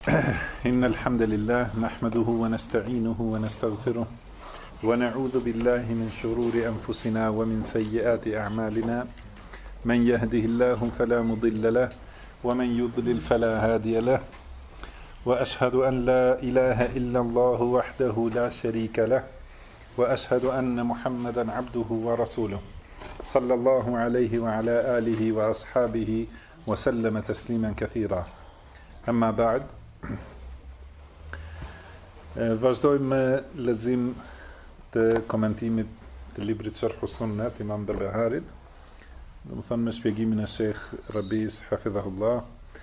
إن الحمد لله نحمده ونستعينه ونستغفره ونعوذ بالله من شرور أنفسنا ومن سيئات أعمالنا من يهده الله فلا مضل له ومن يضلل فلا هادي له وأشهد أن لا إله إلا الله وحده لا شريك له وأشهد أن محمدا عبده ورسوله صلى الله عليه وعلى آله وأصحابه وسلم تسليما كثيرا أما بعد. Vazhdojmë me lexim të komentimit të librit Sharh Sunnat Imam Berbeharit, domethënë me shpjegimin e Sheikh Rabis hafidhahullah.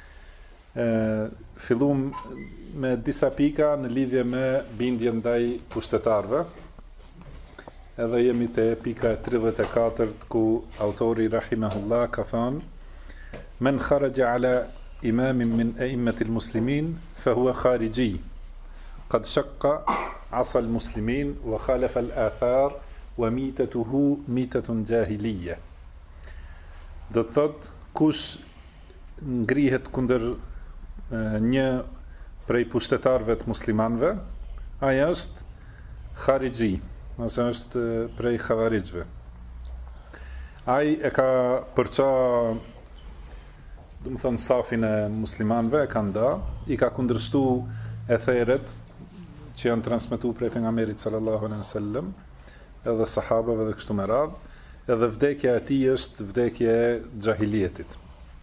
Fillum me disa pika në lidhje me bindjen ndaj pushtetarëve. Edhe jemi te pika 34 ku autori rahimahullah ka thënë: Men kharaja ala imamin min a'immatil muslimin fa huwa khariji قد شق عصا المسلمين وخالف الآثار وميتته ميتة جاهلية. Do të thot, kush ngrihet kundër një prej pushtetarëve të muslimanëve, ai është kharixhi, ose është prej xhavarixhve. Ai e ka përça, do të thon, safin e muslimanëve, e ka nda, i ka kundërshtu etheret që janë transmetuar prej pejgamberit sallallahu alaihi wasallam, edhe sahabëve dhe kështu me radhë, edhe vdekja e tij është vdekje e xahilietit.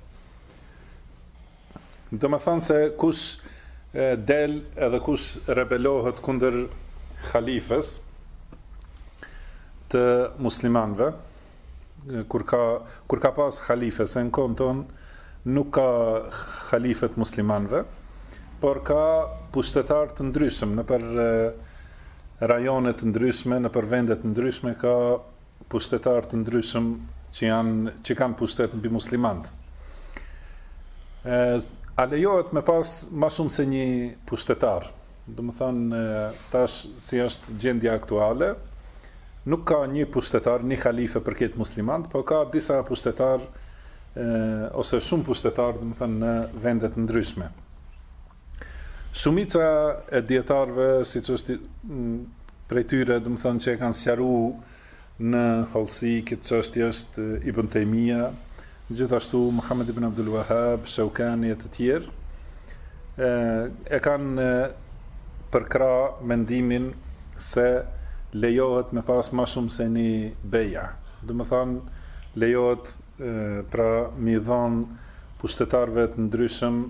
Do të thonë se kush del edhe kush rebelohet kundër khalifës të muslimanëve, kur ka pas khalifës, në kohën tonë nuk ka khalifët muslimanëve, por ka pushtetar të ndryshëm në për rajone të ndryshme, në për vendet të ndryshme ka pushtetar të ndryshëm që kanë pushtet mbi muslimant. A lejohet me pas ma shumë se një pushtetar? Do më thënë, tash si është gjendja aktuale, nuk ka një pushtetar, një khalife për këtë muslimant, por ka disa pushtetar ose shumë pushtetar, do më thënë, në vendet të ndryshme. Shumica e dietarëve, siç është prej tyre, do të thonë që e kanë sqaruar në hollësi këtë çështje është Ibn Taymija, gjithashtu Muhammad ibn Abdul Wahhab, Shaukani e të tjerë, e kanë përkrah mendimin se lejohet me pas më shumë se një beja. Do të thonë lejohet pra mi dhon pushtetarëve të ndryshëm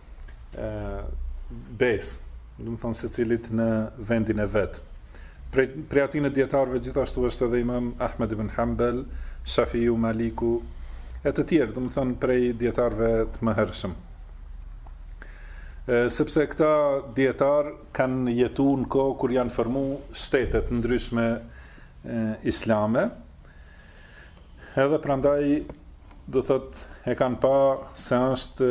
besë, do të thonë secilit në vendin e vet. Prej atyre dietarëve gjithashtu është edhe Imam Ahmed ibn Hanbal, Shafiu, Maliku e të tjerë, do të thonë prej dietarëve të mëhershëm. Sepse këta dietar kanë jetuar në kohë kur janë formuar shtete të ndryshme islame, edhe prandaj do thotë e kanë pa se është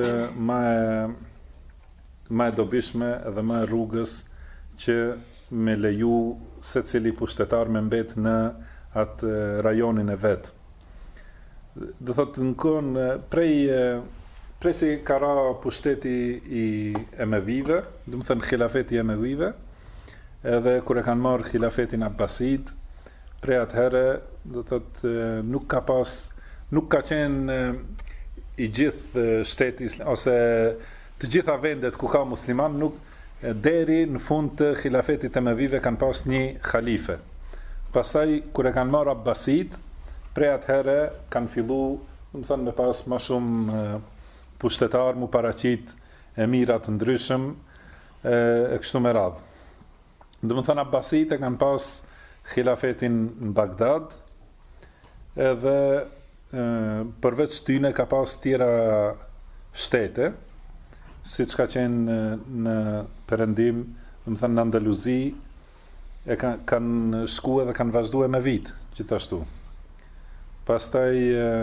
më e dobishme edhe më e rrugës që me leju se cili pushtetar me mbet në atë rajonin e vet. Do thotë në kohën prej si ka ra pushteti i Emevive, do të thënë khilafeti i Emevive, edhe kur e kanë marrë khilafetin Abbasid, prej atëherë do thotë nuk ka qenë i gjithë shteti ose të gjitha vendet ku ka musliman, nuk deri në fund të khilafetit Emevive kanë pas një khalife. Pastaj kur e kanë marrë Abbasid, prej atëherë kanë fillu, do të thënë, me pas më shumë pushtetar, mu paraqit emirat të ndryshëm e kështu me radhë. Do të thënë Abbasid e kanë pas khilafetin në Bagdad, edhe përveç tyne ka pas tjera shtete, si që ka qenë në Perëndim, do të thënë në Andaluzi, kanë shku edhe kanë vazhdu me vit, gjithashtu. Pastaj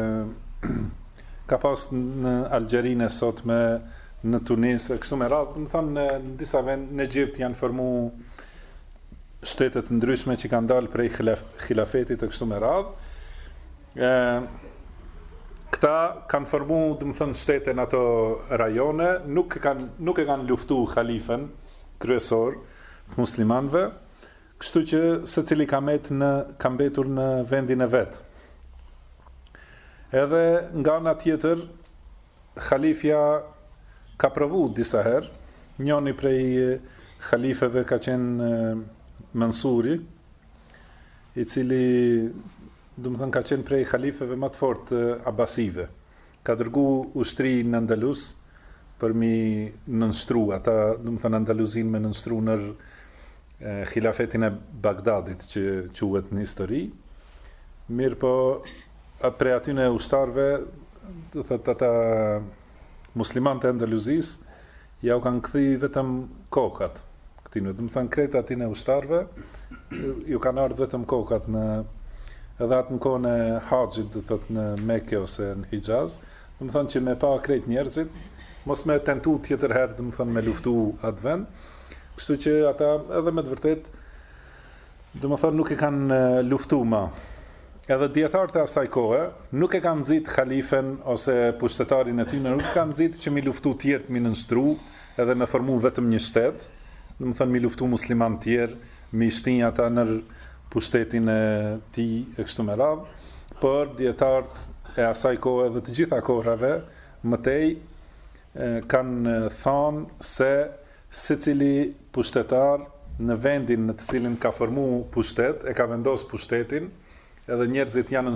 ka pas në Algjerinë sotme, në Tunis, e kështu me radhë, do të thënë në disa vende, në Egjipt janë formu shtetet ndryshme që kanë dalë prej khilafetit e kështu me radhë. këta kanë formu, do të thënë, shtete në ato rajone, nuk e kanë luftu khalifen kryesor të muslimanëve, kështu që secili ka mbetur në vendin e vet. Edhe nga ana tjetër, khalifja ka provu disa herë, njëri prej khalifeve ka qenë Mansuri, i cili, do të thënë, ka qenë prej khalifeve më të fortë abasive. Ka dërgu ushtri në Andalus për mi nënstru, ata, do të thënë, Andaluzin me nënstru në khilafetin e Bagdadit që quhet në histori. Mirë po, prej atyne ushtarve, do thotë ata muslimanët e Andaluzis, ja u kanë kthy vetëm kokat këtyne. Do të thënë, krejt atyne ushtarve, ju kanë ardhur vetëm kokat edhe atë në kohën e haxhit, do thotë në Mekë ose në Hijaz, do të thënë që me pa krejt njerëzit, mos me tentu tjetër herë, do të thënë, me luftu atë vend. Kështu që ata edhe me të vërtet, do të thënë, nuk e kanë luftu ma. Edhe dietarët e asaj kohe nuk e kanë nxit khalifen ose pushtetarin e tyre, nuk kanë nxit që mi luftu tjerë, mi nënstru, edhe me formu vetëm një shtet, do të thënë, mi luftu musliman tjerë, mi shtinj ata në pushtetin e tij e kështu me radhë, por dietarët e asaj kohe dhe të gjitha kohrave mëtej kanë thënë se secili pushtetar në vendin në të cilin ka formu pushtet, e ka vendos pushtetin, edhe njerëzit janë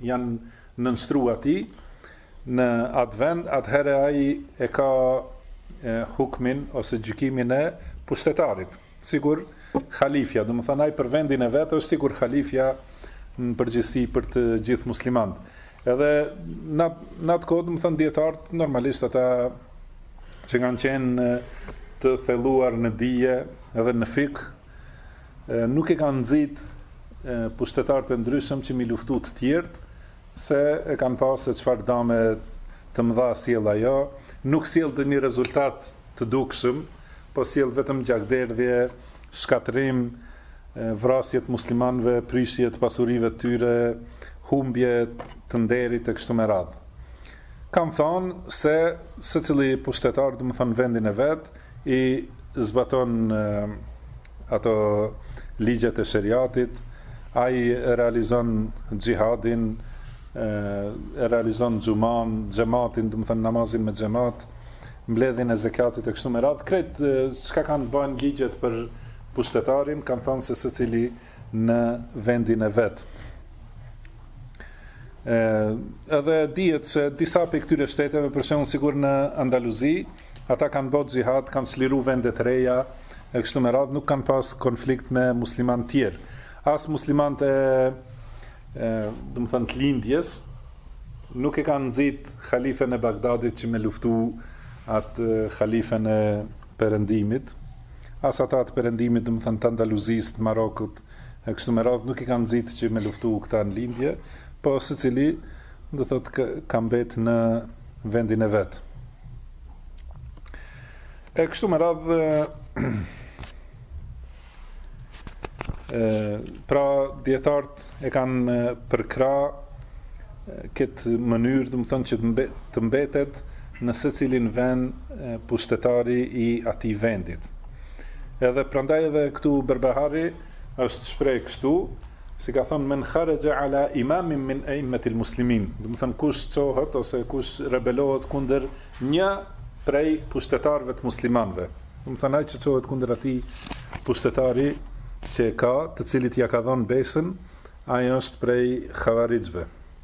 nënstru atij në atë vend, atëherë ai e ka hukmin ose gjykimin e pushtetarit. Sigur khalifja, do të thënë, ai për vendin e vet është sigur khalifja në përgjithësi për të gjithë muslimanët. Edhe në atë kohë, do të thënë, dietarët normalisht ata që kanë qenë të thelluar në dije edhe në fik, nuk e kanë nxit pushtetarët e ndryshëm që mi luftu të tjerët, se e kanë pasur se çfarë dame të mëdha sjell ajo, nuk sjell dhe një rezultat të dukshëm, po sjell vetëm gjakderdhje, shkatërim, vrasje të muslimanëve, prishje të pasurive të tyre, humbje të nderit e kështu me radhë. Kam thënë se secili pushtetar, do të thënë, vendin e vet, i zbaton ato ligjet e sheriatit, ai realizon xhihadin, realizon xhamatin, do të thënë, namazin me xhamat, mbledhjen e zakatit e kështu me radhë. Krejt çka kanë bën ligjet për pushtetarin, kanë thënë se secili në vendin e vet. Edhe dihet se disa prej këtyre shteteve, për shembull sigur në Andaluzi, ata kanë bërë xhihad, kanë çliru vende të reja, e kështu me radhë, nuk kanë pas konflikt me musliman tjerë. As muslimanët do të thënë, të lindjes, nuk e kanë nxit khalifen e Bagdadit që me luftu atë khalifen e Perëndimit, as ata të Perëndimit, do të thënë, të Andaluzisë, të Marokut, e kështu me radhë, nuk e kanë nxit që me luftu këta në lindje, po secili, do thotë, ka mbet në vendin e vet. E kështu me radhë, pra dietarët e kanë përkra këtë mënyrë, do të thënë, që të mbetet në secilin vend pushtetari i atij vendit. Edhe prandaj edhe këtu Berbahari është shpreh kështu, si ka thënë, men kharaja ala imamin min a'immatil muslimin, do të thënë, kush çohet ose kush rebelohet kundër një prej pushtetarëve të muslimanëve. Do të thënë, ai që çohet kundër atij pushtetari që ka, të cilit ja ka dhënë besën, ai është prej xhavarixhve.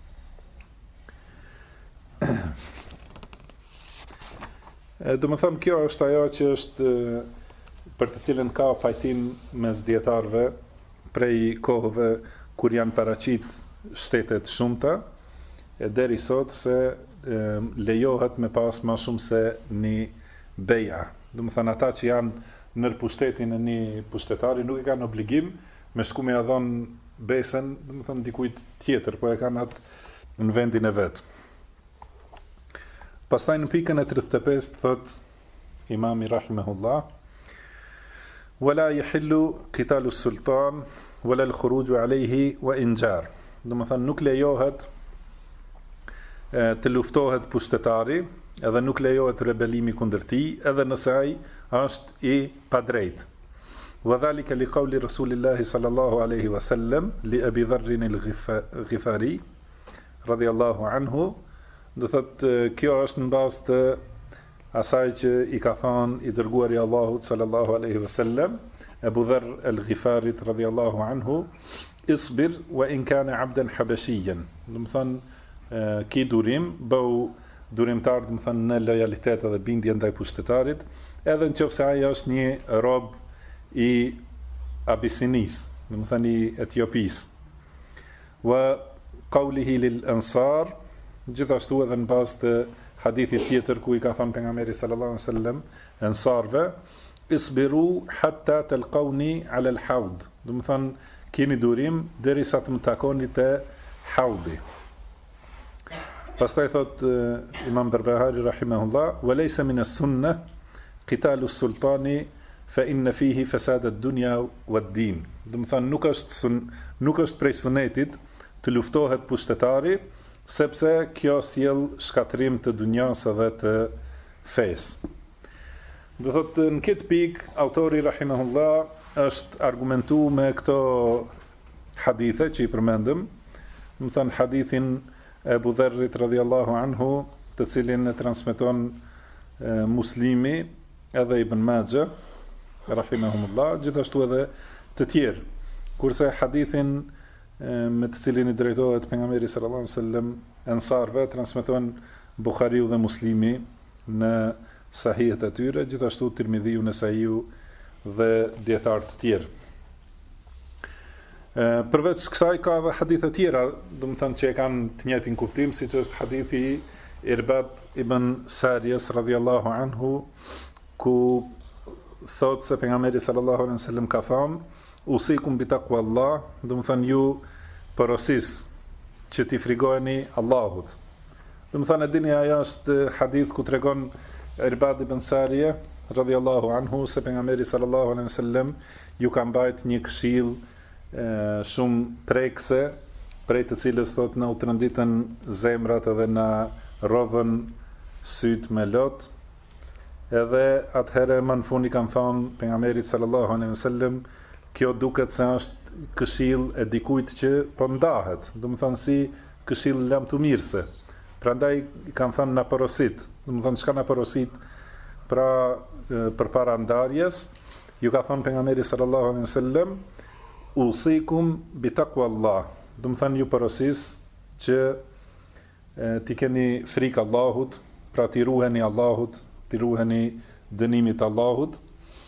Do të thënë, kjo është ajo që është për të cilën ka pajtim mes dietarëve prej kohëve kur janë paraqit shtetet shumëta, e deri sot se lejohet me pas ma shumë se një beja. Do të thënë, ata që janë nër pushtetin e një pushtetari nuk e kanë obligim me shku me ia dhënë besën, do të thënë, dikujt tjetër, po e kanë atë në vendin e vet. Pastaj në pikën e 35 thot Imami rahimahullah: "Wala yahillu qitalu sultan wala al-khuruju alayhi wa injar." Do të thënë, nuk lejohet të luftohet pushtetari, edhe nuk lejohet rebelimi kundër tij, edhe nëse ai është i padrejt. Wa dhalika li qawli Rasulillahi sallallahu alaihi wasallam li Abi Dharr al-Ghifari radiyallahu anhu, do thotë kjo është në bazë të asaj që i ka thënë i dërguari i Allahut sallallahu alaihi wasallam Abu Dharr al-Ghifarit radiyallahu anhu, isbir wa in kana 'abdan habashiyan. Do të thonë ki durim, bëu durimtar, do të thonë në lojalitet edhe bindje ndaj pushtetarit, edhe nëse ai është një rob i Abisinis, do të thonë i Etiopis. Wa qawlihi lil ansar, gjithashtu edhe në bazë të hadithit tjetër ku i ka thënë pejgamberi sallallahu alaihi wasallam ansarve, isbiru hatta talqawni ala al-hawd. Do të thonë keni durim derisa të më takoni te haudi. Pastaj thot Imam Barbahari rahimahullah, wa laysa min as-sunnah qitalu as-sultani fa inna fihi fasad ad-dunya wad-din. Do të thonë nuk është prej sunetit të luftohet pushtetari, sepse kjo sjell shkatrim të dunjas edhe të fesë. Do thotë në këtë pikë autori rahimahullah është argumentu me këto hadithe që i përmendëm, do të thonë hadithin e Abu Dharrit radhiyallahu anhu, të cilin e transmeton Muslimi edhe Ibn Majah rahimahumullah, gjithashtu edhe të tjerë. Kurse hadithin me të cilin i drejtohet pejgamberi sallallahu alaihi wasallam ansarve transmeton Buhariu dhe Muslimi në sahihet e tyre, gjithashtu Tirmidhiu, Nesaiu dhe dietar të tjerë. Përveç kësaj ka edhe hadithe tjera, do të thënë që e kanë të njëjtin kuptim, siç është hadithi Irbad ibn Sariyas radhiyallahu anhu, ku thotë se pejgamberi sallallahu alaihi wasallam ka thënë: "Usikum bi taqwallah", do të thënë ju porosis që t'i frikojeni Allahut. Do të thënë dini ajo është hadith ku tregon Irbad ibn Sariya radhiyallahu anhu se pejgamberi sallallahu alaihi wasallam ju ka mbajt një këshill shumë prekse, prej të cilës thot na u trënditën zemrat edhe na rodhën syt me lot. Edhe atëherë më në fund i kanë thonë pejgamberit sallallahu alaihi wasallam, kjo duket se është këshill e dikujt që po ndahet, do të thonë si këshill lamtumirse. Prandaj i kanë thënë na porosit, do të thonë çka na porosit, pra përpara ndarjes, ju ka thënë pejgamberi sallallahu alaihi wasallam: "Usikum bi taqwallah", do të thënë ju porosis që ti keni frikë Allahut, pra ti ruheni Allahut, ti ruheni dënimit Allahut.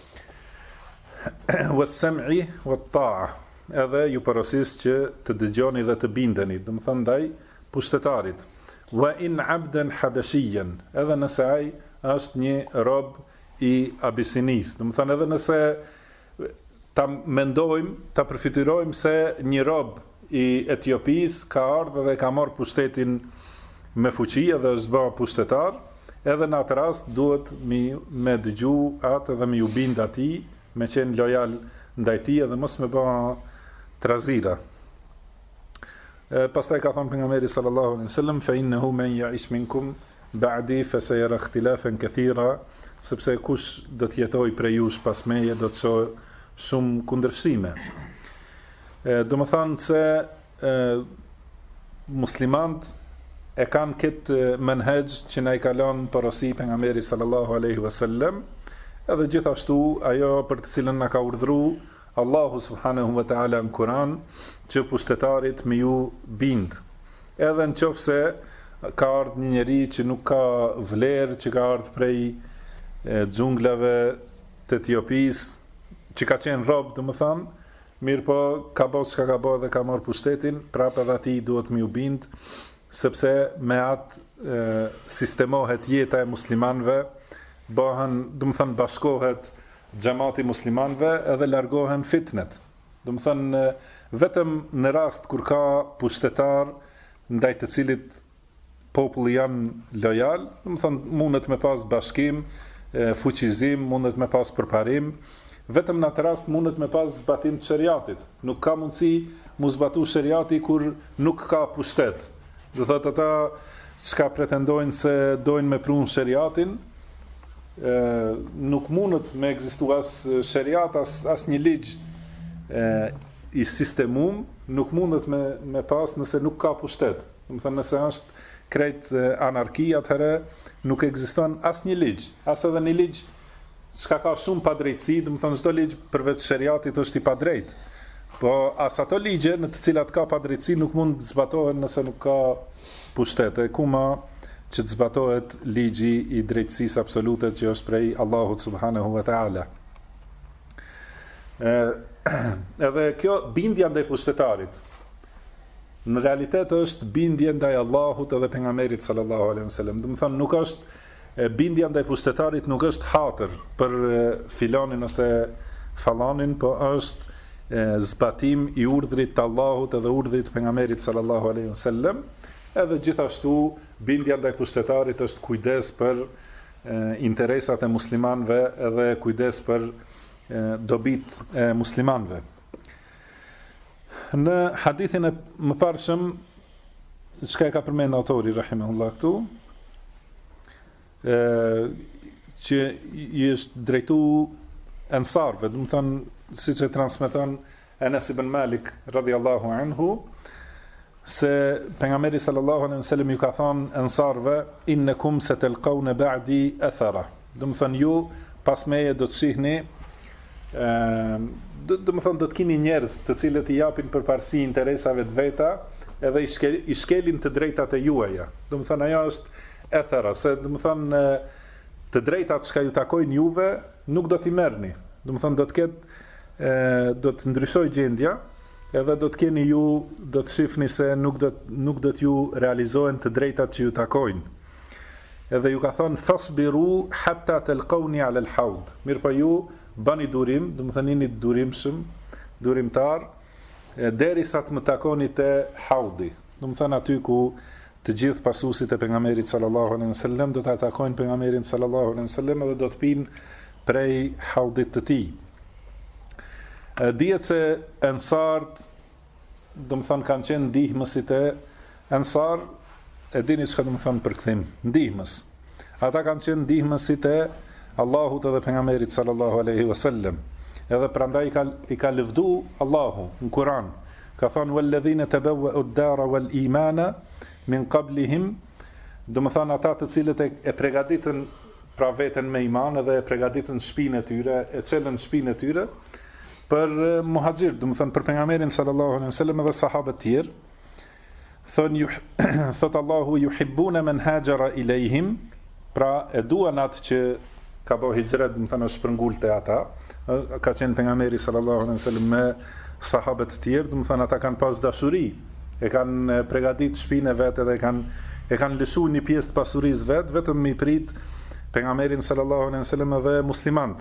Was-sam'i wat-ta'a, edhe ju porosis që të dëgjoni dhe të bindeni, do të thënë ndaj pushtetarit. Wa in 'abdan habashiyan, edhe nëse ai është një rob i Abisinis, do të thënë edhe nëse ta mendojmë, ta përfitojmë se një rob i Etiopis ka ardhur dhe ka marrë pushtetin me fuqi dhe është bërë pushtetar, edhe në atë rast duhet me dëgju atë dhe me ju bind atij, me qenë lojal ndaj tij dhe mos me bë trazira. Pastaj ka thënë pejgamberi sallallahu alaihi wasallam: "Fa innahu man ya'ish minkum ba'di fa sayara ikhtilafan kathira", sepse kush do të jetojë prej jush pas meje do të shohë shumë kundërshtime. Do më thanë se muslimant e kanë këtë menhegj që na i kalon porosi pejgamberi sallallahu alaihi wasallam, edhe gjithashtu ajo për të cilën na ka urdhëruar Allahu subhanahu wa taala në Kur'an, që pushtetarit me ju bind. Edhe nëse ka ardhur një njeri që nuk ka vlerë, që ka ardhur prej xhunglave të Etiopis, që ka qenë rob, do më thanë, mirë po ka bërë çka ka bërë dhe ka marrë pushtetin, prapë edhe atij duhet me u bind, sepse me atë sistemohet jeta e muslimanëve, bëhen, do më thënë, bashkohet xhamati muslimanëve edhe largohen fitnet. Do më thënë, vetëm në rast kur ka pushtetar ndaj të cilit populli janë lojal, do më thënë, mundet me pas bashkim, fuqizim, mundet me pas përparim, vetëm në atë rast mundet me pas zbatim të shariatit. Nuk ka mundësi mu zbatu shariati kur nuk ka pushtet. Do thotë ata çka pretendojnë se dojnë me prunë sheriatin, nuk mundet me ekzistu as sheriat, as një ligj i sistemum, nuk mundet me pas nëse nuk ka pushtet. Do të thënë nëse është krejt anarki, atëherë nuk ekziston as një ligj, as edhe një ligj çka ka shumë padrejtësi, do të thënë çdo ligj përveç sheriatit është i padrejt. Po as ato ligje në të cilat ka padrejtësi nuk mund të zbatohen nëse nuk ka pushtet. Kuma që të zbatohet ligji i drejtësisë absolute që është prej Allahut subhanahu wa ta'ala. Edhe kjo bindja ndaj pushtetarit në realitet është bindje ndaj Allahut edhe pejgamberit sallallahu alaihi wasallam. Do të thonë nuk është bindja ndaj pushtetarit, nuk është hatër për filanin ose fallanin, po është zbatim i urdhrit të Allahut edhe urdhrit të pejgamberit sallallahu alaihi wasallam. Edhe gjithashtu bindja ndaj pushtetarit është kujdes për interesat e muslimanëve edhe kujdes për dobit e muslimanëve. Në hadithin e mëparshëm, çka e ka përmend autori rahimahullah këtu, që i është drejtu ansarve, do të thonë siç e transmeton Anas ibn Malik radhiyallahu anhu, se pejgamberi sallallahu alaihi wasallam ju ka thënë ansarve innakum satalqawna ba'di athara. Do të thonë ju pas meje do të shihni do të thonë do të keni njerëz të cilët i japin përparësi interesave të veta edhe i shkelin të drejtat e juaja. Do të thonë ajo është ethera, se do të thonë të drejtat që ju takojnë juve nuk do t'i merrni. Do të thonë do të ndryshoj gjendja, edhe do të keni ju, do të shifni se nuk do t'ju realizohen të drejtat që ju takojnë. Edhe ju ka thonë fasbiru hatta talqawni ala al-hawd. Mirë po ju bani durim, do të thonë jeni durimtar, derisa të më takoni te haudi. Do të thonë aty ku të gjithë pasuesit e pejgamberit sallallahu alaihi wasallam do ta takojnë pejgamberin sallallahu alaihi wasallam dhe do të pinë prej haudit të tij. Dihet se ansart, do të thonë kanë qenë ndihmësit e ansar, e dini çka do të thonë përkthim, ndihmës. Ata kanë qenë ndihmësit e Allahut edhe pejgamberit sallallahu alaihi wasallam. Edhe prandaj i ka lëvdu Allahu në Kur'an. Ka thënë walladhina tabawwa'u ad-dara wal imana min qablihim, do të thonë ata të cilët e përgatitën pra veten me iman edhe e përgatitën shtëpinë e tyre, e çelën shtëpinë e tyre për muhaxhir, do të thonë për pejgamberin sallallahu alaihi wasallam dhe sahabët tjerë. Thot Allahu yuhibbuna man hajara ilayhim, pra e duan atë që ka bëu hijret, do të thonë shpërngul te ata. Ka qenë pejgamberi sallallahu alaihi wasallam me sahabët e tjerë, do të thonë ata kanë pas dashuri, e kanë përgatitur shtëpinë vet edhe e kanë lëshuar një pjesë të pasurisë vet, vetëm mi prit pejgamberin sallallahu alaihi wasallam dhe muslimanët.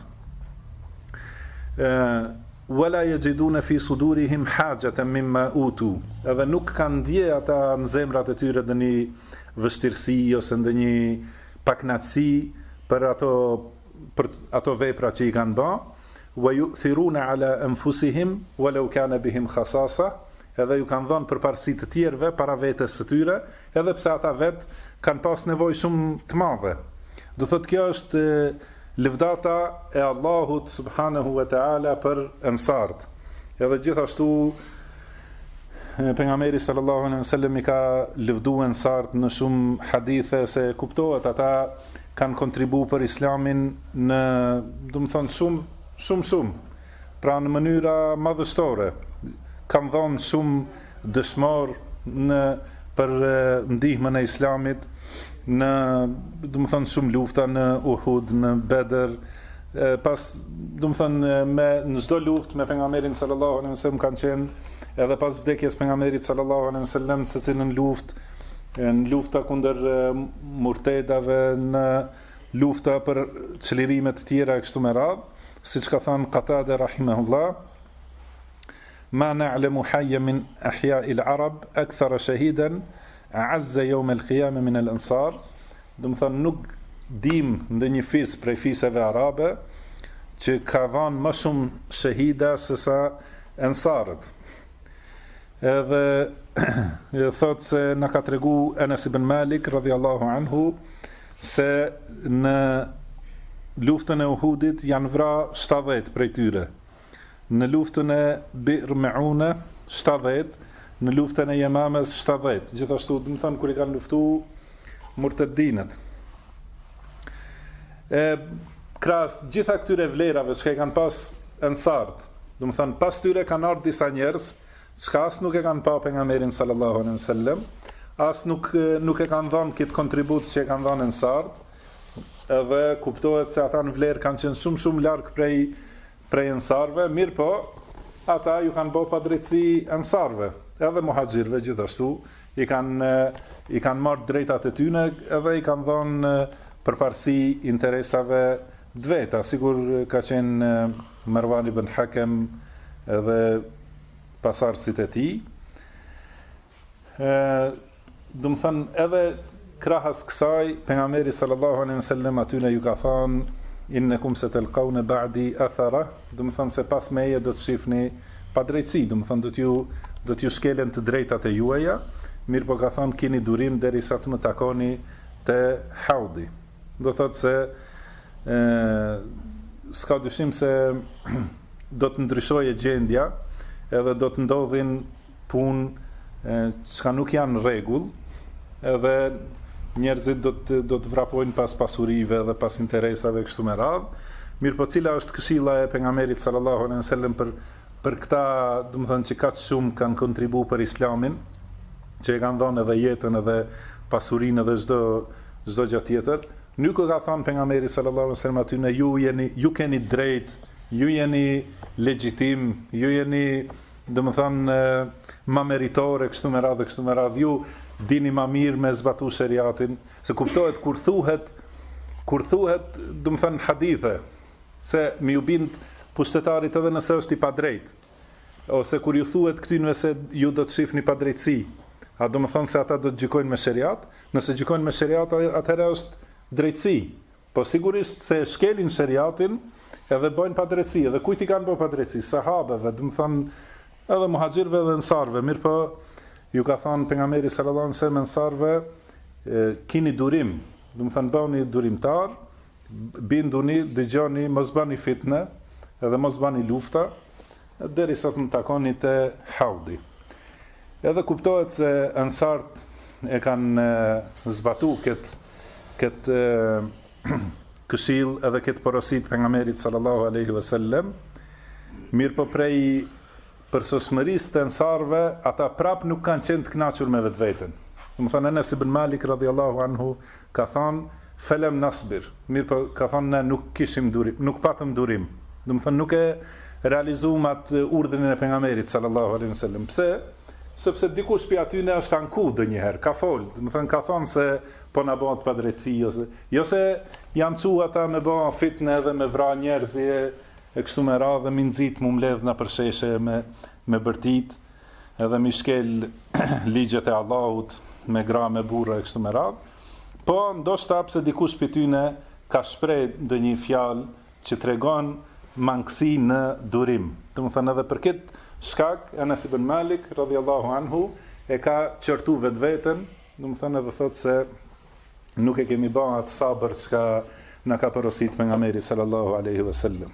Wala yajiduna fi sudurihim hajatan mimma utu. Edhe nuk kanë ndje ata në zemrat e tyre ndonjë vështirësi ose ndonjë paknatësi për ato vepra që i kanë bë. Wa yu'thiruna ala anfusihim walau kana bihim khasasa. Edhe ju kanë dhënë përparësi të tjerëve para vetes së tyre, edhe pse ata vet kanë pas nevojë shumë të madhe. Do thotë kjo është lëvdata e Allahut subhanahu wa ta'ala për ansart. Edhe gjithashtu pejgamberi sallallahu alaihi wasallam i ka lëvduar ansart në shumë hadithe se kuptohet ata kanë kontribuar për islamin në, do të thonë shumë, pra në mënyra madhështore. Kanë dhënë shumë dëshmor për ndihmën e islamit në, do të thonë shumë lufta në Uhud, në Bedr, pas, do të thonë në çdo luftë me pejgamberin sallallahu alaihi wasallam kanë qenë edhe pas vdekjes pejgamberit sallallahu alaihi wasallam se cilën në lufta kundër murtedave, në lufta për çlirime të tjera kështu me radhë, siç ka thënë Qatada rahimahullah, ma na'lamu hayya min ahya'i al-arab akthara shahidan a'azza yawm al-qiyamah min al-ansar. Do të thonë nuk dim ndonjë fis prej fiseve arabe që ka dhënë më shumë shahida se sa ansarët. Edhe thot se na ka tregu Enes ibn Malik radhiyallahu anhu se në luftën e Uhudit janë vrarë 70 prej tyre. Në luftën e Bi'r Me'une 70, në luftën e Yemames 70. Gjithashtu, do të thonë kur I kanë luftu murtedinët. Krahas gjitha këtyre vlerave që kanë pas ensart, do të thonë pas tyre kanë ardhur disa njerëz çka as nuk e kanë pa pejgamberin sallallahu alaihi wasallam, as nuk e kanë dhënë këtë kontribut që e kanë dhënë ensart, edhe kuptohet se ata në vlerë kanë qenë shumë larg prej ensarve, mirë po, ata ju kanë bërë padrejtësi ensarve, edhe muhaxhirëve gjithashtu, I kanë marrë drejtat e tyne, edhe I kanë dhënë përparësi interesave të veta, sigur ka qenë Marwan ibn Hakem edhe pasardhësit e tij. Do të thënë edhe krahas kësaj pejgamberi sallallahu alaihi wasallam atyne ju ka thënë innakum satalqawna ba'di athara, do të thënë se pas meje do të shihni padrejtësi, do të thënë do t'ju skelen të drejtat e juaja, mirë po ka thënë keni durim derisa të më takoni te haudi. Do thotë se s'ka dyshim se do të ndryshojë gjendja, edhe do të ndodhin punë që nuk janë rregull, edhe njerëzit do të vrapojnë pas pasurive dhe pas interesave kështu me radhë. Mirë po cila është këshilla e pejgamberit sallallahu alaihi wasallam për këta, do të thënë që kaq shumë kanë kontribuar për Islamin, që e kanë dhënë edhe jetën edhe pasurinë edhe çdo gjë tjetër. Nuk ka thënë pejgamberi sallallahu alaihi wasallam aty ju keni drejt, ju jeni legjitim, ju jeni, do të thënë, ma meritore kështu me radhë, ju dini ma mirë me zbatu sheriatin, se kuptohet kur thuhet, do të thënë hadithe, se mi ju bind pushtetarit edhe nëse është I padrejt, ose kur ju thuhet këtynve se ju do të shifni padrejtësi, a do të thënë se ata do të gjykojnë me sheriat, nëse gjykojnë me sheriat, atëherë është drejtësi, po sigurisht se shkelin sheriatin edhe bëjnë padrejtësi, edhe kujt I kanë bërë padrejtësi, sahabeve, do të thënë edhe muhaxhirëve dhe ensarve, mirë po ju ka thënë pejgamberi sallallahu alaihi wasallam ensarve, keni durim, do të thënë bëni durimtar, binduni, dëgjoni, mos bani fitne, edhe mos bani lufta, derisa të më takoni te haudi. Edhe kuptohet se ensart e kanë zbatu këtë këshill edhe këtë porosit pejgamberit sallallahu alaihi wasallam, mirë po prej përsosmërisë të ensarve, ata prap nuk kanë qenë të kënaqur me vetveten. Do të thonë Enes ibn Malik radhiyallahu anhu ka thënë felem nasbir, mirë po ka thënë ne nuk kishim durim, nuk patëm durim. Do të thonë nuk e realizuam atë urdhrin e pejgamberit sallallahu alaihi wasallam. Pse? Sepse dikush pi aty ne është anku ndonjëherë, ka fol, do të thënë ka thënë se po na bëhet padrejtësi ose jo se janë çu ata me bë fitnë edhe me vra njerëz e kështu me radhë, mi nxit mu mbledh na përsheshe me bërtit, edhe mi shkel ligjet e Allahut, me gra, me burra e kështu me radhë, po ndoshta pse dikush për tyne ka shpreh ndonjë fjalë që tregon mangësi në durim. Do të thënë edhe për këtë shkak, Enes ibn Malik radhiyallahu anhu e ka qortu vetveten, do të thënë edhe thotë se nuk e kemi bërë atë sabër çka na ka porosit pejgamberi sallallahu alaihi wasallam.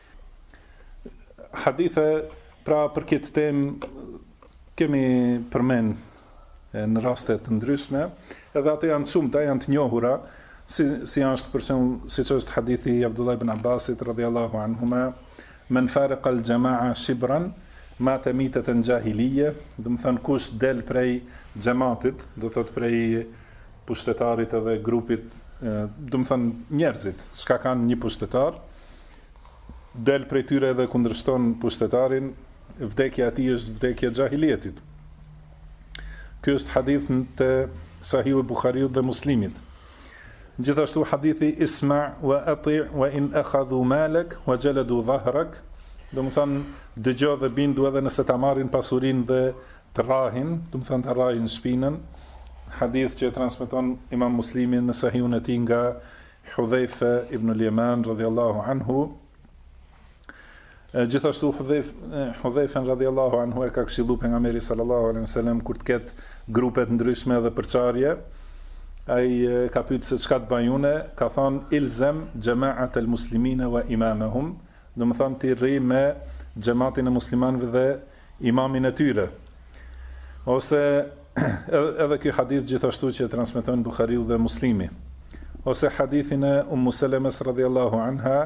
Hadithe, pra për këtë temë kemi përmend në raste të ndryshme, edhe ato janë shumëta, janë të njohura, si është për shembull, siç është hadithi I Abdullah ibn Abbasit radhiyallahu anhuma, men faraqa al-jama'a shibran mata mitatan jahiliye, do të thënë kush del prej xhamatit, do thotë prej pushtetarit edhe grupit, do të thënë njerëzit, çka kanë një pushtetar, del prej tyre dhe kundërshton pushtetarin, vdekja e tij është vdekja e xahilietit. Ky është hadith të Sahihu Buhariut dhe Muslimit. Gjithashtu hadithi isma' wa ati' wa in akhadhu malak wa jaladu dhahrak, do të thënë dëgjoj dhe bindu edhe nëse ta marrin pasurinë dhe të rrahin, do të thënë të rrahin shpinën. Hadith që transmeton Imam Muslimi në Sahihun e tij nga Hudhaifa ibn al-Yaman radhiyallahu anhu. Gjithashtu Hudhaifen radhiyallahu anhu e ka këshillu pejgamberi sallallahu alaihi wasallam kur të ketë grupet ndryshme dhe përçarje, ai ka pyetur se çka të bajune, ka thonë ilzam jama'at al-muslimina wa imamahum, do të thonë ti rri me xhamatin e muslimanëve dhe imamin e tyre. Ose edhe ky hadith gjithashtu që transmeton Buhariu dhe Muslimi. Ose hadithin e Selemes radhiyallahu anha,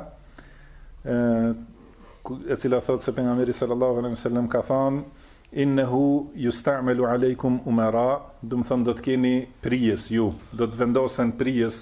e cila thot se pejgamberi sallallahu alaihi wasallam ka thënë innehu yusta'malu aleikum umara, do të thonë do të keni prijes ju, do të vendosen prijes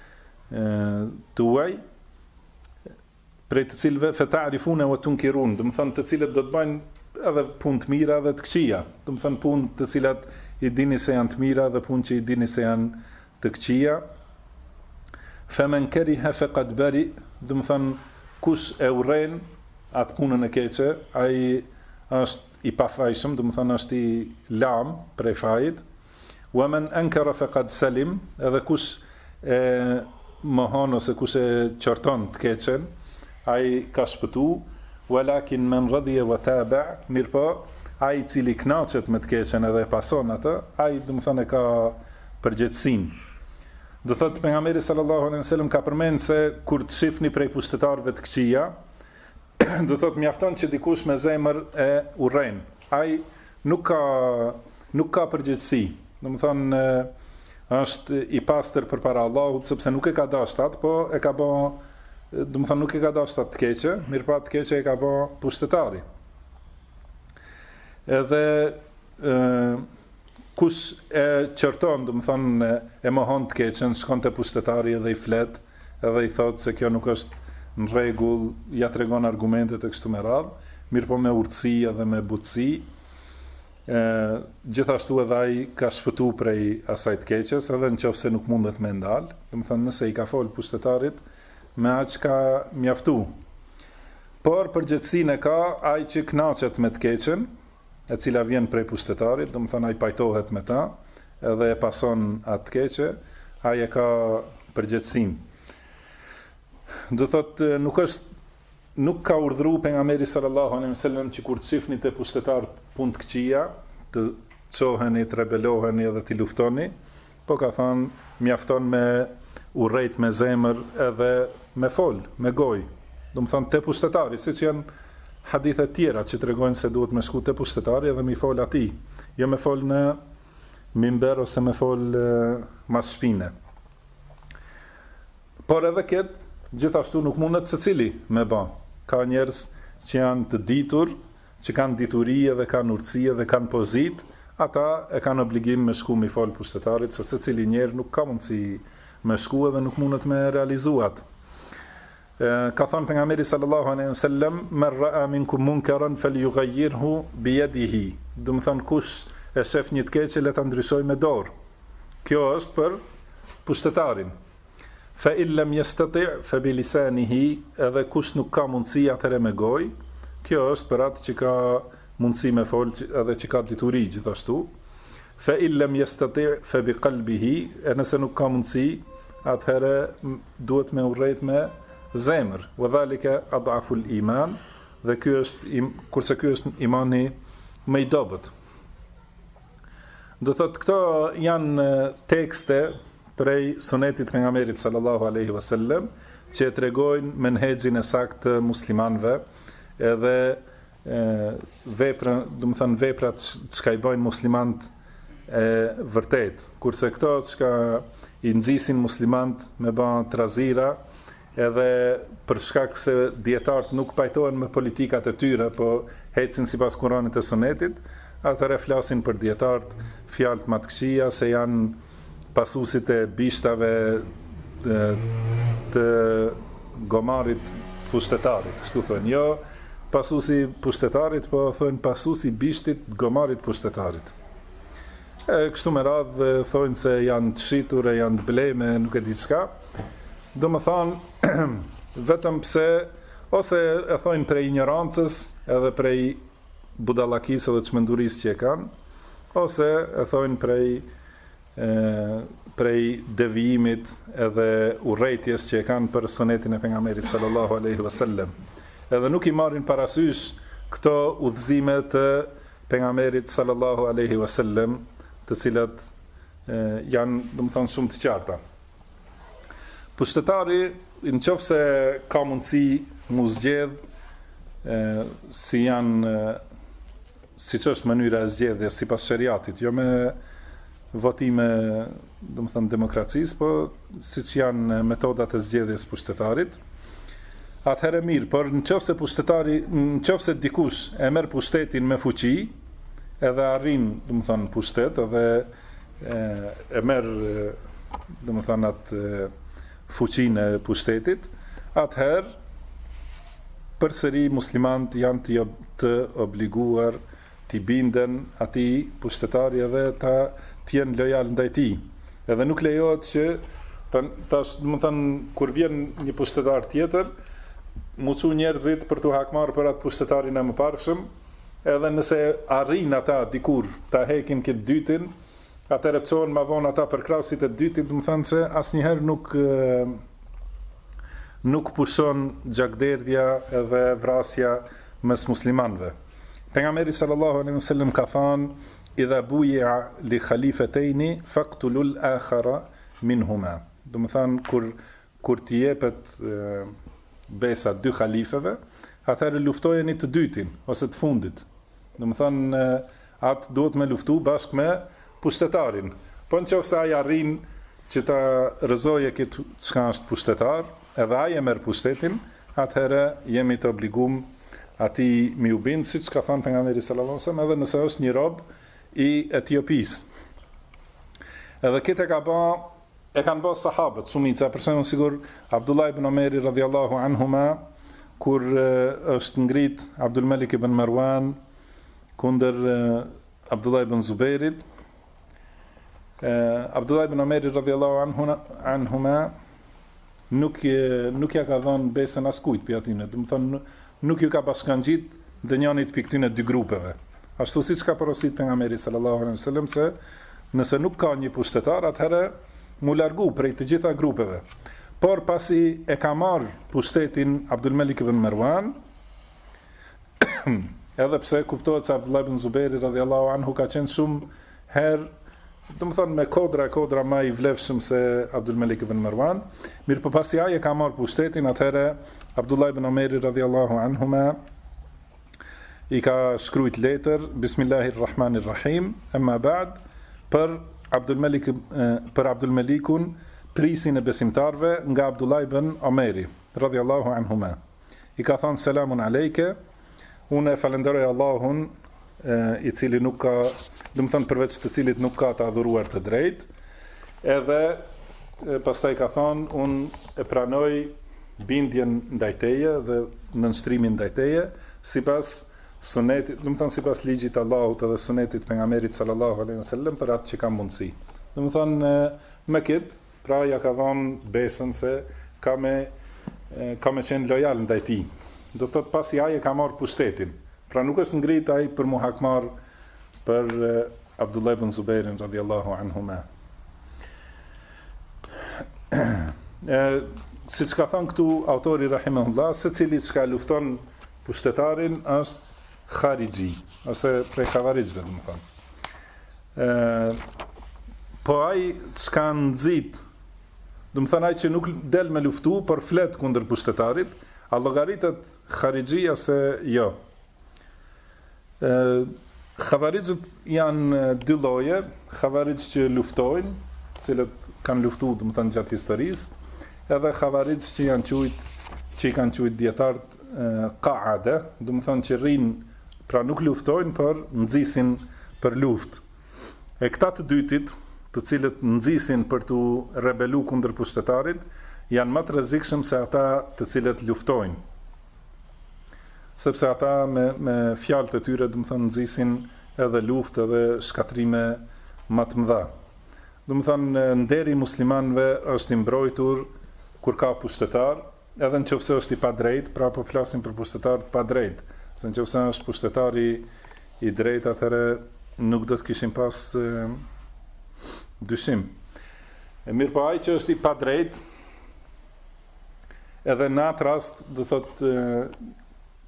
tuaj prej të cilëve fata'rifuna wa tunkirun, do të thonë të cilët do të bëjnë edhe punë të mira dhe të këqija, do të thonë punë të cilat i dini se janë të mira dhe punë që i dini se janë të këqija. Faman kariha faqad bari, do të thonë kush e urren atë punën e keqe, ai është i pafajshëm, do të thonë është i lam prej fajit. Wa man ankara faqad salim, edhe kush e mohon ose kush e qorton të keqen, ai ka shpëtu. Walakin man radiya wa taba, mirpo ai i cili kënaqet me të keqen edhe e pason atë, ai do të thonë ka përgjegjësinë. Do thotë pejgamberi sallallahu alaihi wasallam ka përmendur se kur të shihni prej pushtetarëve të këqija, do thotë mjafton që dikush me zemër e urren. Ai nuk ka përgjegjësi. Do të thonë është i pastër përpara Allahut sepse nuk e ka dashur atë, po e ka bë, do të thonë nuk e ka dashur atë të keqe, mirëpo atë të keqe e ka bë pushtetari. Edhe kush e qorton, do të thonë e mohon të keqen, shkon te pushtetari dhe i flet, edhe i thotë se kjo nuk është në rregull, ja tregon argumentet e kështu me radhë, mirëpo me urtësi edhe me butësi. Gjithashtu edhe ai ka shpëtu prej asaj të keqes, edhe nëse nuk mundet me ndal, do të thonë nëse i ka fol pushtetarit, me aq ka mjaftu. Por përgjegjësinë ka ai që kënaqet me të keqen, e cila vjen prej pushtetarit, do të thonë ai pajtohet me ta, edhe e pason atë të keqe, ai e ka përgjegjësinë. Do thotë nuk ka urdhëruar pejgamberi sallallahu alaihi wasallam që kur të shihni te pushtetar punë të këqija, të çoheni, të rebeloheni edhe të luftoni, po ka thënë mjafton me urrejt me zemër edhe me fol, me gojë. Do të thonë te pushtetari, siç janë hadithe tjera që tregojnë se duhet me shku te pushtetari edhe me fol atij, jo me fol në mimber ose me fol mas shpine. Por edhe këtë gjithashtu nuk mundet secili me bë. Ka njerëz që janë të ditur, që kanë dituri dhe kanë urtësi dhe kanë pozit, ata e kanë obligim me shku me fol pushtetarit, se secili njerë nuk ka mundësi me shku dhe nuk mundet me realizuat. Ka thënë pejgamberi sallallahu alaihi wasallam, "Man ra'a minkum munkaran falyughayyirhu bi yadihi." Do të thonë kush e shef një të keqe le ta ndryshojë me dorë. Kjo është për pushtetarin. Fa illam yastati' fa bi lisanihi, edhe kush nuk ka mundësi atëre me gojë, kjo është për atë që ka mundësi me fol edhe që ka dituri gjithashtu. Fa illam yastati' fa bi qalbihi, e nëse nuk ka mundësi, atëherë duhet me urrejt me zemër. Wa dhalika adhafu al-iman, dhe ky është kurse ky është imani më i dobët. Do thotë këto janë tekste prej sunetit pejgamberit sallallahu alaihi wasallam që tregojnë menhexhin e saktë të muslimanëve, edhe veprat që i bëjnë muslimanët e vërtet, kurse këto që i nxisin muslimanët me bën trazira, edhe për shkak se dietarët nuk pajtohen me politikat e tyre, po ecin sipas Kuranit e Sunetit, atëherë flasin për dietarët fjalë më të këqija se janë pasusit e bishtave të gomarit pushtetarit, kështu thënë, jo pasusi pushtetarit, po thënë pasusi bishtit gomarit pushtetarit. Kështu me radhë thonë se janë të shitur e janë të bleme, nuk e di çka. Do më thonë, vetëm pse, ose e thonë prej ignorancës, edhe prej budallakisë dhe çmendurisë që e kanë, ose e thonë prej devijimit edhe urrejtjes që e kanë për sunetin e pejgamberit sallallahu alaihi wasallam. edhe nuk i marrin parasysh këto udhëzime të pejgamberit sallallahu alaihi wasallam, të cilat janë, domethënë, shumë të qarta. Pushtetari, nëse ka mundësi mu zgjedh, si janë, siç është mënyra e zgjedhjes sipas shariatit, jo me votime, domethënë, demokracisë, po siç janë metodat e zgjedhjes pushtetarit, atëherë mirë, por nëse dikush e merr pushtetin me fuqi, edhe arrin, domethënë, pushtet, edhe e merr, domethënë, atë fuqinë e pushtetit, atëherë përsëri muslimanët janë të obliguar t'i binden atij pushtetari edhe të jenë lojal ndaj tij. Edhe nuk lejohet që tash, domethënë, kur vjen një pushtetar tjetër, mucu njerëzit për t'u hakmarrë për atë pushtetarin e mëparshëm, edhe nëse arrin ata dikur ta hekin këtë dytin, atëherë çon ma vonë ata për krahasit e dytit, domethënë se asnjëherë nuk pushon gjakderdhja edhe vrasja mes muslimanëve. Pejgamberi sallallahu alaihi wasallam ka thënë: "Idha buyi'a li khalifataini faqtulul akhara minhuma." Domethënë kur t'i jepet besa dy khalifeve, atëherë luftojeni të dytin ose të fundit. Domethënë atë duhet me luftu bashkë me pushtetarin. Po nëse ai arrin që ta rrëzoje këtë çka është pushtetar, edhe ai e merr pushtetin, atëherë jemi të obliguar atij mi u bind, siç ka thënë pejgamberi sallallahu alajhi wasallam, edhe nëse është një rob i Etiopisë. Edhe këtë e kanë bërë sahabët, shumica, personën sigur Abdullah ibn Omeri radhiyallahu anhuma, kur është ngrit Abdul Malik ibn Marwan kundër Abdullah ibn Zubairit. Abdullah ibn Omeri radhiyallahu anhuma nuk ja ka dhënë besën askujt për atyne, domethënë nuk ju ka bashkangjit dënjanit për këtyne dy grupeve. Ashtu siç ka porosit pejgamberi sallallahu alaihi wasallam se nëse nuk ka një pushtetar, atëherë mu largu prej të gjitha grupeve. Por pasi e ka marrë pushtetin Abdul Malik ibn Marwan, edhe pse kuptohet se Abdullah ibn Zubairi radhiyallahu anhu ka qenë shumë herë, domethënë me kodra më i vlefshëm se Abdul Malik ibn Marwan, mirë po pasi ai e ka marrë pushtetin, atëherë Abdullah ibn Omeri radhiyallahu anhuma i ka shkruajt letër Bismillahirrahmanirrahim, amma ba'd, për Abdul Malikun, prisin e besimtarve nga Abdullah ibn Omeri radhiyallahu anhuma. I ka thënë: "Selamun alejke, unë e falenderoj Allahun, i cili nuk ka, domethënë përveç të cilit nuk ka të adhuruar të drejtë, edhe pastaj ka thënë: unë e pranoj bindjen ndaj teje dhe nënshtrimin ndaj teje sipas sunetit, domethënë sipas ligjit të Allahut edhe sunetit pejgamberit sallallahu alaihi wasallam, për atë që ka mundësi." Domethënë me këtë, pra ja ka dhënë besën se ka me qenë lojal ndaj tij. Do thotë pasi ai e ka marrë pushtetin. Pra nuk është ngrit ai për mu hakmar për Abdullah ibn Zubairin radhiyallahu anhuma. Siç ka thënë këtu autori rahimahullah, secili që lufton pushtetarin është kharixhi, ose prej khavarixhëve, domethënë. Po ai çka nxit, domethënë ai që nuk del me luftu, por flet kundër pushtetarit, a llogaritet kharixhi ose jo? Khavarixhët janë dy lloje, khavarixh që luftojnë, të cilët kanë luftuar domethënë gjatë historisë, edhe khavarixh që i kanë quajtur dietarët qaada, domethënë që rrinë, pra nuk luftojnë, por nxisin për luftë. E këta të dytit, të cilët nxisin për të rebelu kundër pushtetarit, janë më të rrezikshëm se ata të cilët luftojnë. Sepse ata me fjalët e tyre, domethënë nxisin edhe luftë edhe shkatrime më të mëdha. Domethënë nderi i muslimanëve është i mbrojtur kur ka pushtetar, edhe nëse është i padrejt, pra po flasim për pushtetar të padrejt. Se nëse është pushtetari i drejt, atëherë nuk do të kishim pas dyshim. Mirë po ai që është i padrejt, edhe në atë rast, do thotë,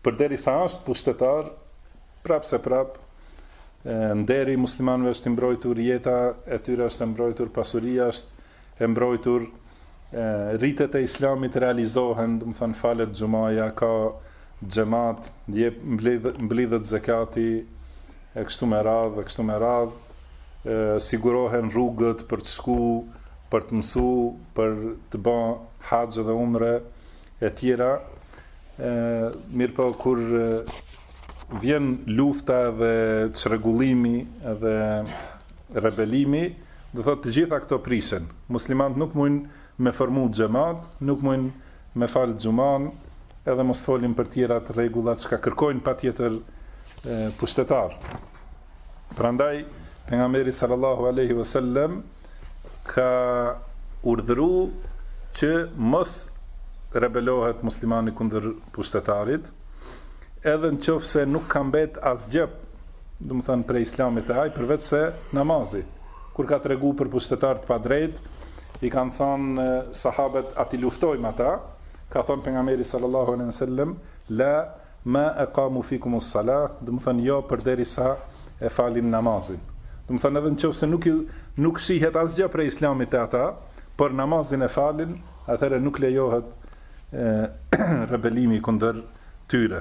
përderisa është pushtetar, prap se prap, nderi muslimanëve është i mbrojtur, jeta e tyre është e mbrojtur, pasuria është e mbrojtur, rritet e islamit realizohen, do të thënë falet xumaja, ka xhamat, mblidhet zakati, e kështu me radhë, sigurohen rrugët për të shku, për të mësu, për të bën haxh dhe umre e tjera. Mirë po kur vjen lufta dhe çrregullimi dhe rebelimi, do thotë të gjitha këto prisen. Muslimanët nuk mundin me formu xhamat, nuk mundin me fal xuman, edhe mos folim për tjera të rregullat që kërkojnë patjetër pushtetar. Prandaj pejgamberi sallallahu alaihi wasallam ka urdhëruar që mos rebelohet muslimani kundër pushtetarit, edhe në qoftë se nuk ka mbet asgjë, do të thënë prej islamit e ai, përveç se namazi. Kur ka tregu për pushtetar të padrejt, i kanë thënë sahabët ati luftojmë ata, ka thënë pejgamberi sallallahu alaihi wasallam, la ma aqamu fikumus salah, do të thënë jo përderisa e falin namazin. Do të thënë edhe në qoftë se nuk shihet asgjë prej islamit e ata, por namazin e falin, atëherë nuk lejohet rebelimi kundër tyre.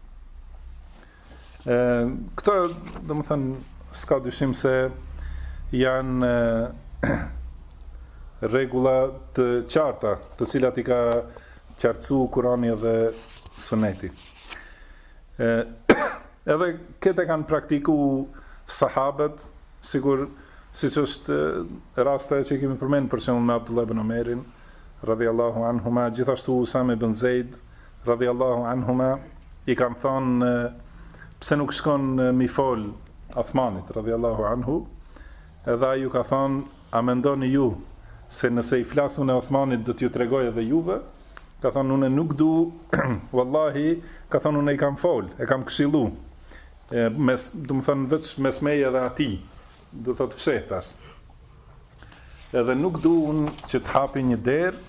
Këto, do të thënë, s'ka dyshim se janë rregulla të qarta, të cilat i ka qartësu Kurani dhe Suneti. Edhe këtë kanë praktiku sahabët, sigur siç është rasta që kemi përmendur për shembull me Abdullah ibn Omerin radhiyallahu anhuma, gjithashtu Usame ibn Zeid radhiyallahu anhuma, i kanë thonë pse nuk shkon mi fol Uthmanit radhiyallahu anhu, edhe ai ju ka thonë, a mendoni ju se nëse i flasun e Uthmanit do t'ju tregoj edhe juve? Ka thonë, unë nuk du, wallahi, ka thonë, unë i kam fol, e kam këshillu, do më thonë veç mes meje dhe ati, do thot fshehtas. Edhe nuk du unë që të hapi një derë,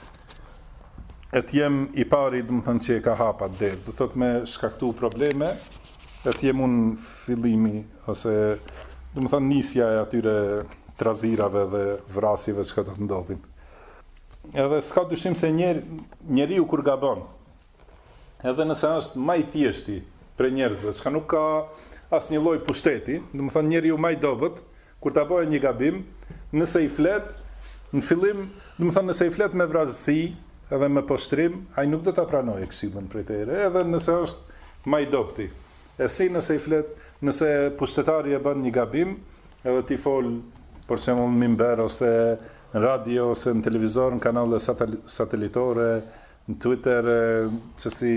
e t'jem i pari, do më thonë që e ka hapa derë, do thot me shkaktu probleme, e t'jem unë fillimi, ose do më thonë nisja e atyre trazirave dhe vrasive që ka të ndodhin. Edhe s'ka dyshim se njeriu kur gabon, edhe nëse është më i thjeshti për njerëzve, që nuk ka asnjë lloj pushteti, do të thonë njeriu më i dobët, kur ta bëjë një gabim, nëse i flet, në fillim, do të thonë nëse i flet me vrazësi, edhe me poshtrim, ai nuk do ta pranojë këshillën prej tyre, edhe nëse është më i dobti. E si nëse i flet, nëse pushtetari e bën një gabim, edhe ti fol për shembull në minber ose në radio ose në televizor, në kanale satelitore, në Twitter, që si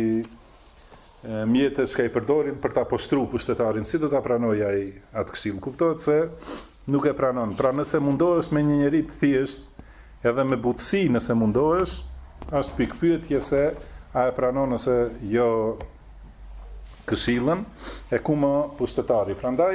mjetët që ka i përdorin për ta poshtru pushtetarin, si do ta pranoj ai atë këshill? Kuptohet se nuk e pranon. Pra nëse mundohesh me një njeri të thjesht, edhe me butësi nëse mundohesh, është pikpyetje se a e pranon ose jo këshillën, e ku më pushtetari. Prandaj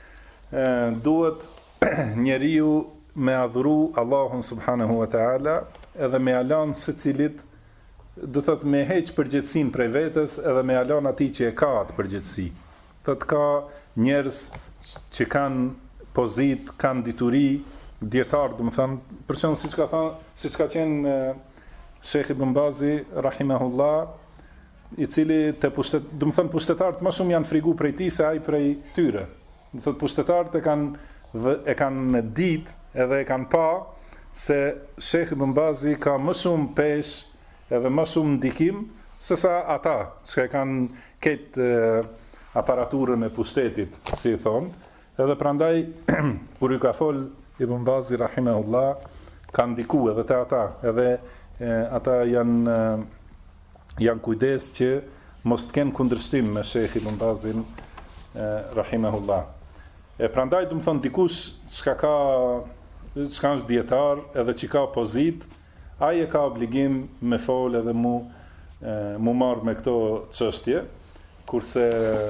duhet njeriu me adhuru Allahun subhanahu wa ta'ala, edhe me alan se cilit, do thot me heq përgjegjësinë prej vetes, edhe me alan atij që e ka atë përgjegjësi. Thot ka njerëz që kanë pozitë, kanë dituri, dietar, do të them, për shembull siç ka qenë Sheikh Ibn Bazi rahimahullah, i cili do të them pushtetarët më shumë janë frigu prej tij se ai prej tyre. Do thot pushtetarët e kanë ditë edhe e kanë pa se Sheikh Ibn Bazi ka më shumë peshë edhe më shumë ndikim se sa ata që kanë këtë aparaturën e pushtetit, si i thonë, edhe prandaj kur i ka fol Ibn Bazi rahimahullah, ka ndiku edhe te ata, edhe ata janë kujdes që mos të kenë kundërshtim me Sheikh Ibn Bazin rahimahullah. E prandaj do të thonë dikush çka është dietar edhe që ka pozit, ai e ka obligim me fol edhe mu marr me këto çështje, kurse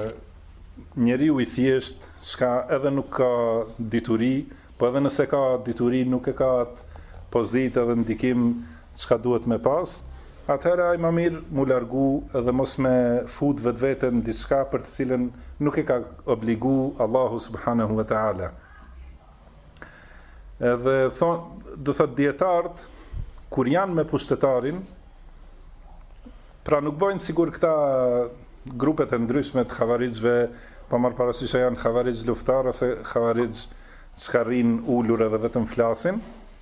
njeriu i thjesht çka edhe nuk ka dituri, po edhe nëse ka dituri nuk e ka atë pozit edhe ndikim çka duhet me pas, atëherë ai më mirë mu largu edhe mos me fut vetveten në diçka për të cilën nuk e ka obligu Allahu subhanahu wa taala. Edhe do thot dietarët kur janë me pushtetarin, pra nuk bojnë sigur këta grupet e ndryshme të xhavarixhve, pa marrë parasysh janë xhavarixh luftar ose xhavarixh çka rrin ulur edhe vetëm flasin.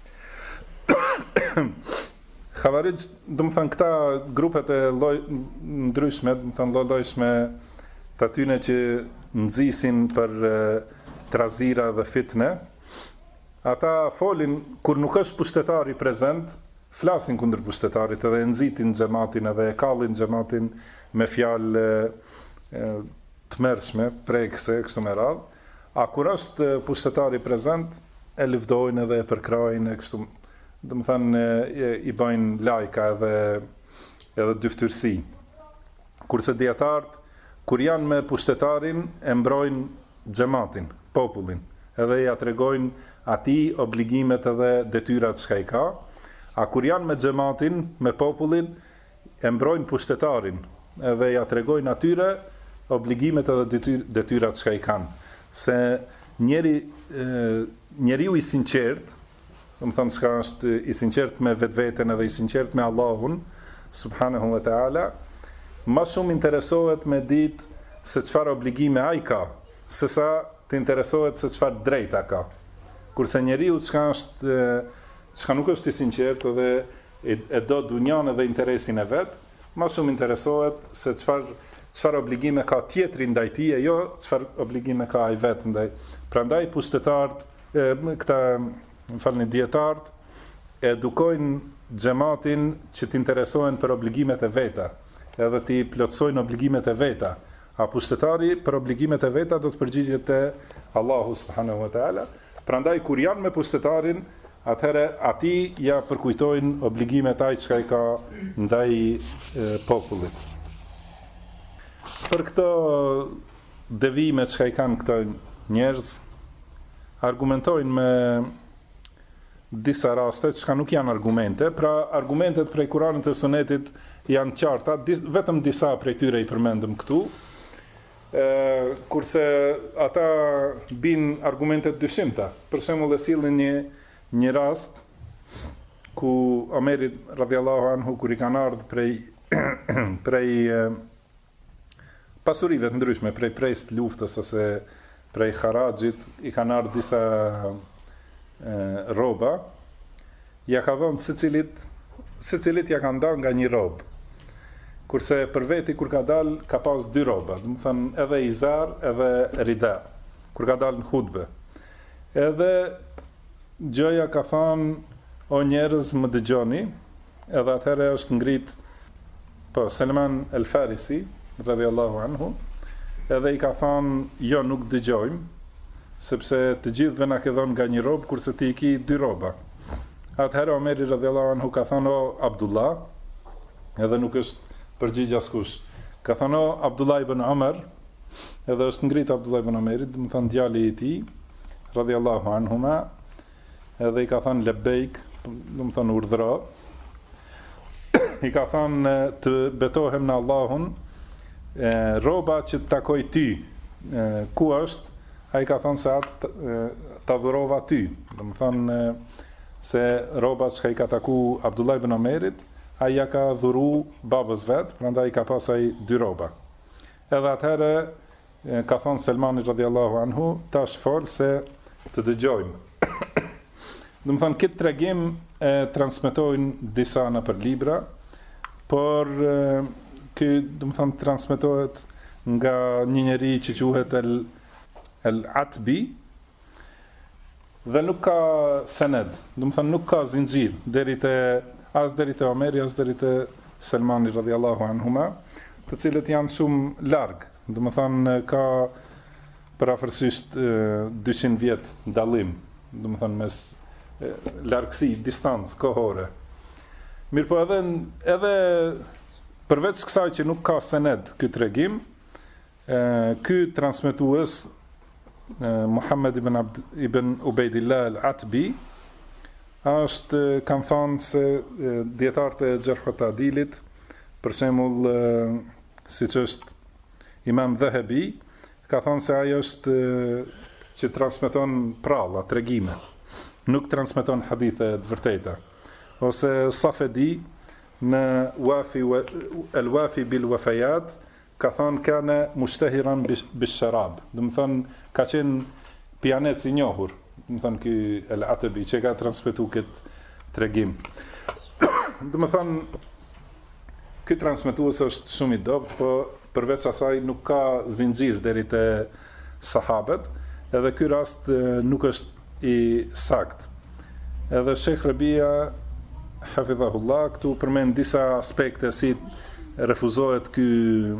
Xhavarixh, do të thënë këta grupet e ndryshme, do të thënë lloj-llojshme të atyne që nxisin për trazira dhe fitne, ata folin kur nuk është pushtetari prezent, flasin kundër pushtetarit edhe nxitin xhamatin edhe e kallin xhamatin me fjalë të mërshme, prekse, kështu me radhë. A kur është pushtetari prezent, e lëvdojnë edhe e përkrajnë, kështu, do të thënë i bëjnë lajka edhe dyftyrsi. Kurse dietarët, kur janë me pushtetarin, e mbrojnë xhamatin, popullin, edhe ja tregojnë atij obligimet edhe detyrat çka i ka. A kur janë me xhamatin, me popullin, e mbrojnë pushtetarin, edhe ja tregojnë atyre obligimet edhe detyrat çka i kanë. Se njeriu i sinqert, do të thënë çka është i sinqert me vetveten edhe i sinqert me Allahun subhanahu wa taala, më shumë interesohet me ditë se çfarë obligime ai ka, sesa të interesohet se çfarë drejta ka. Kurse njeriu çka nuk është i sinqert edhe e do dunjan edhe interesin e vet, më shumë interesohet se çfarë obligime ka tjetri ndaj tij, jo çfarë obligime ka ai vet ndaj. Prandaj pushtetarët, këta, dietarët, edukojnë xhamatin që të interesohen për obligimet e veta, edhe të plotësojnë obligimet e veta. A pushtetari për obligimet e veta do të përgjigjet te Allahu subhanahu wa taala. Prandaj kur janë me pushtetarin, atëherë atij ja përkujtojnë obligimet ai çka i ka ndaj popullit. Për këto devime çka i kanë këto njerëz, argumentojnë me disa raste çka nuk janë argumente, pra argumentet prej Kuranit e Sunetit janë qarta, vetëm disa prej tyre i përmendëm këtu. Kurse ata bin argumentet dyshimta. Për shembull, e sillin një rast ku Omeri radhiyallahu anhu kur i kanë ardhur prej pasurive të ndryshme, prej prejst luftës ose prej haraxhit, i kanë ardhur disa roba, ja ka dhënë secilit ja ka ndarë nga një rob. Kurse për veti kur ka dalë ka pas dy roba, do të thënë edhe izar edhe rida, kur ka dalë në hutbe. Edhe gjoja ka thënë, o njerëz më dëgjoni, edhe atëherë është ngrit Salman el-Farisi radhiyallahu anhu, edhe i ka thënë, jo nuk dëgjojmë, sepse të gjithëve na ke dhënë nga një rob, kurse ti i ki dy roba. Atëherë Omeri radhiyallahu anhu ka thënë, o Abdullah, edhe nuk është përgjigj askush. Ka thënë, o Abdullah ibn Umar, edhe është ngrit Abdullah ibn Umarit, do të thënë djali i tij, radhiyallahu anhuma, edhe i ka thënë lebejk, do të thënë urdhëro. I ka thënë të betohem në Allahun, roba që të takoj ty, ku është? Ai ka thënë se atë ta dhurova ty. Do të thënë se roba që i ka taku Abdullah ibn Umarit, ai ja ka dhuru babës vet, prandaj ka pasaj dy roba. Edhe atëherë ka thënë Selmani radhiyallahu anhu, tash fol se të dëgjojmë. Do të thënë këtë tregim e transmetojnë disa në për libra, por ky do të thënë transmetohet nga një njeri që quhet el-Atbi, dhe nuk ka sened, do të thënë nuk ka zinxhir as deri te Omeri, as deri te Selmani radhiyallahu anhuma, të cilët janë shumë larg, do të thënë ka parafërsisht 200 vjet dallim, do të thënë mes largësi, distancë kohore. Mirë po edhe përveç kësaj që nuk ka sened ky tregim, ky transmetues Muhammed ibn Ubaydillah al-Atbi kanë thënë se dietarët e Gjerh wa Ta'dilit, për shembull siç është Imam Dhahabi, ka thënë se ajo është që transmeton pralla, tregime, nuk transmeton hadithe të vërteta. Ose Safedi në El-Wafi bil Wafayat ka thënë kana mushtahiran bish-sharab. Do të thonë ka qenë pianec i njohur. Do të thonë ky El-Atabi që ka transmetuar këtë tregim. Do të thonë ky transmetues është shumë i dobët, po përveç asaj nuk ka zinxhir deri te sahabët, edhe ky rast nuk është i sakt. Edhe Sheikh Rabia hafidhahullah këtu përmend disa aspekte si refuzohet ky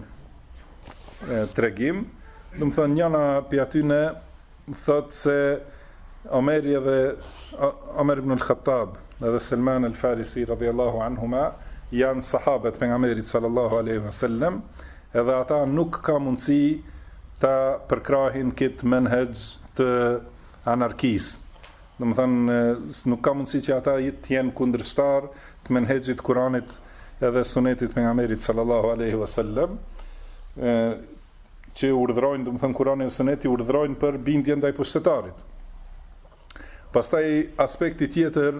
tregim. Do të thonë njëna prej atyne thot se Omer ibn al-Khattab edhe Salman al-Farisi radhiyallahu anhuma janë sahabët pejgamberit sallallahu alaihi wasallam, edhe ata nuk ka mundësi ta përkrahin këtë menhej të anarkisë. Do të thonë nuk ka mundësi që ata të jenë kundërshtar të menhexhit Kuranit edhe sunetit pejgamberit sallallahu alaihi wasallam, që urdhërojnë, do të thonë Kurani dhe Suneti urdhërojnë për bindjen ndaj pushtetarit. Pastaj aspekti tjetër,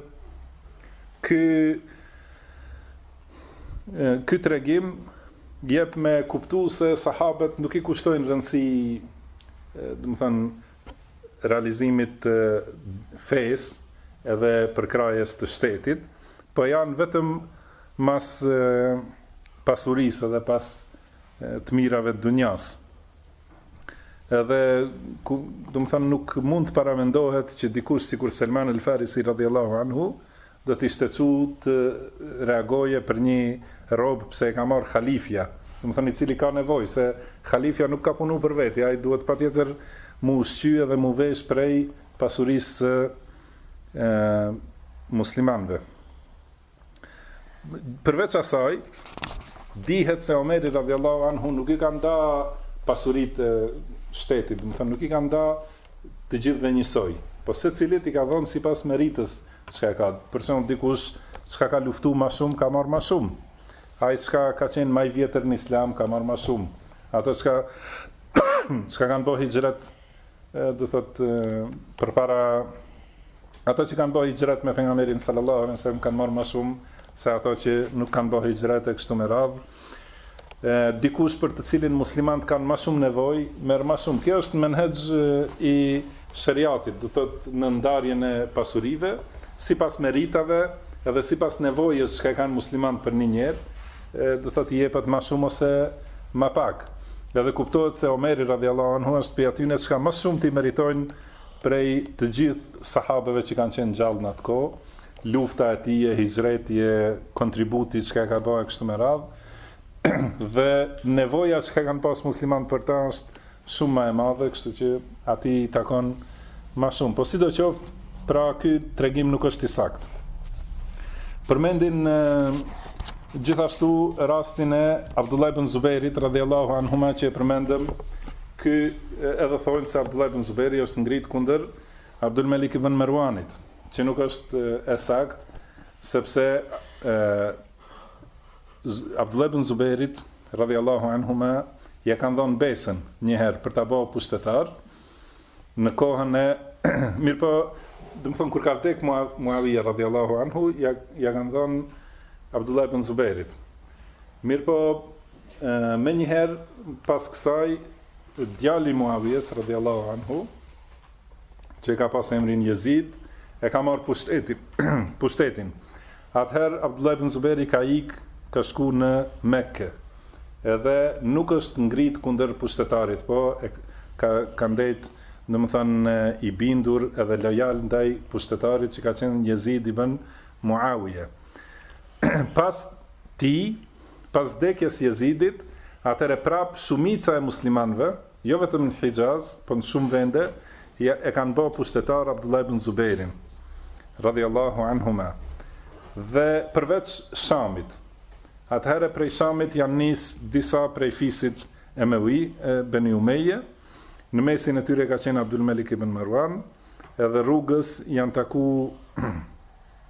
ky tregim jep me kuptu se sahabët nuk i kushtojnë rëndësi, do të thonë realizimit të fesë edhe përkrajes të shtetit, po janë vetëm mas pasurisë edhe pas të mirave të dunjas. Edhe, do të thënë, nuk mund të paramendohet që dikush sikur Salman al-Farisi radhiyallahu anhu do të ishte të reagoje për një robë pse e ka marrë halifja, do të thënë i cili ka nevojë, se halifja nuk ka punu për veti, ai duhet patjetër mu ushqy edhe mu vesh prej pasurisë muslimanëve. Përveç asaj, dihet se Omeri radhiyallahu anhu nuk i ka nda pasuritë shtetit, do të thënë nuk i ka nda të gjithëve njësoj, po secilit i ka dhënë sipas meritës çka ka. Për shembull dikush çka ka luftuar më shumë ka marrë më shumë. Ai çka ka qenë më i vjetër në Islam ka marrë më shumë. Ato çka kanë bërë hijret, do thotë përpara ato që kanë bërë hijret me pejgamberin sallallahu alaihi wasallam kanë marrë më shumë se ato që nuk kanë bërë hijret e kështu me radhë. Dikush për të cilin muslimanët kanë më shumë nevojë, merr më shumë. Kjo është menhexh i shariatit, do thotë në ndarjen e pasurive, sipas meritave edhe sipas nevojës që kanë muslimanët për një njerë, do thotë i jepet më shumë ose më pak. Edhe kuptohet se Omeri radhiyallahu anhu është prej atyre që më shumë të meritojnë prej të gjithë sahabeve që kanë qenë gjallë në atë kohë, lufta e tij, hijreti, kontributi që ka bërë kështu me radhë, dhe nevoja që kanë pas muslimanë për ta është shumë më e madhe, kështu që atij i takon më shumë. Po sidoqoftë, pra ky tregim nuk është i saktë. Përmendin gjithashtu rastin e Abdullah ibn Zubairit radhiyallahu anhuma që e përmendëm, ky edhe thonë se Abdullah ibn Zubairi është ngrit kundër Abdul Malik ibn Marwanit, që nuk është e saktë, sepse Abdullah ibn Zubairit radhiyallahu anhuma ja kanë dhënë besën një herë për ta bëu pushtetar në kohën e mirëpo, do të thonë kur ka vdek Muawiya radhiyallahu anhu, ja kanë dhënë Abdullah ibn Zubairit. Mirëpo më një herë pas kësaj djali Muawiyes radhiyallahu anhu, që ka pas emrin Yazid, e ka marrë pushtetin. Atëherë Abdullah ibn Zubairi ka ka shku në Mekke, edhe nuk është ngrit kundër pushtetarit, po ka ndet, do të thënë, i bindur edhe lojal ndaj pushtetarit që ka qenë Yazid ibn Muawiya. Pas vdekjes Yazidit, atëre prap shumica e muslimanëve, jo vetëm në Hijaz, po në shumë vende, e kanë bërë pushtetar Abdullah ibn Zubairin, radhiyallahu anhuma. Dhe përveç Shamit, atëherë prej Shamit janë nis disa prej fisit Emewi, Beni Umeje, në mesin e tyre ka qenë Abdul Malik ibn Marwan, edhe rrugës janë taku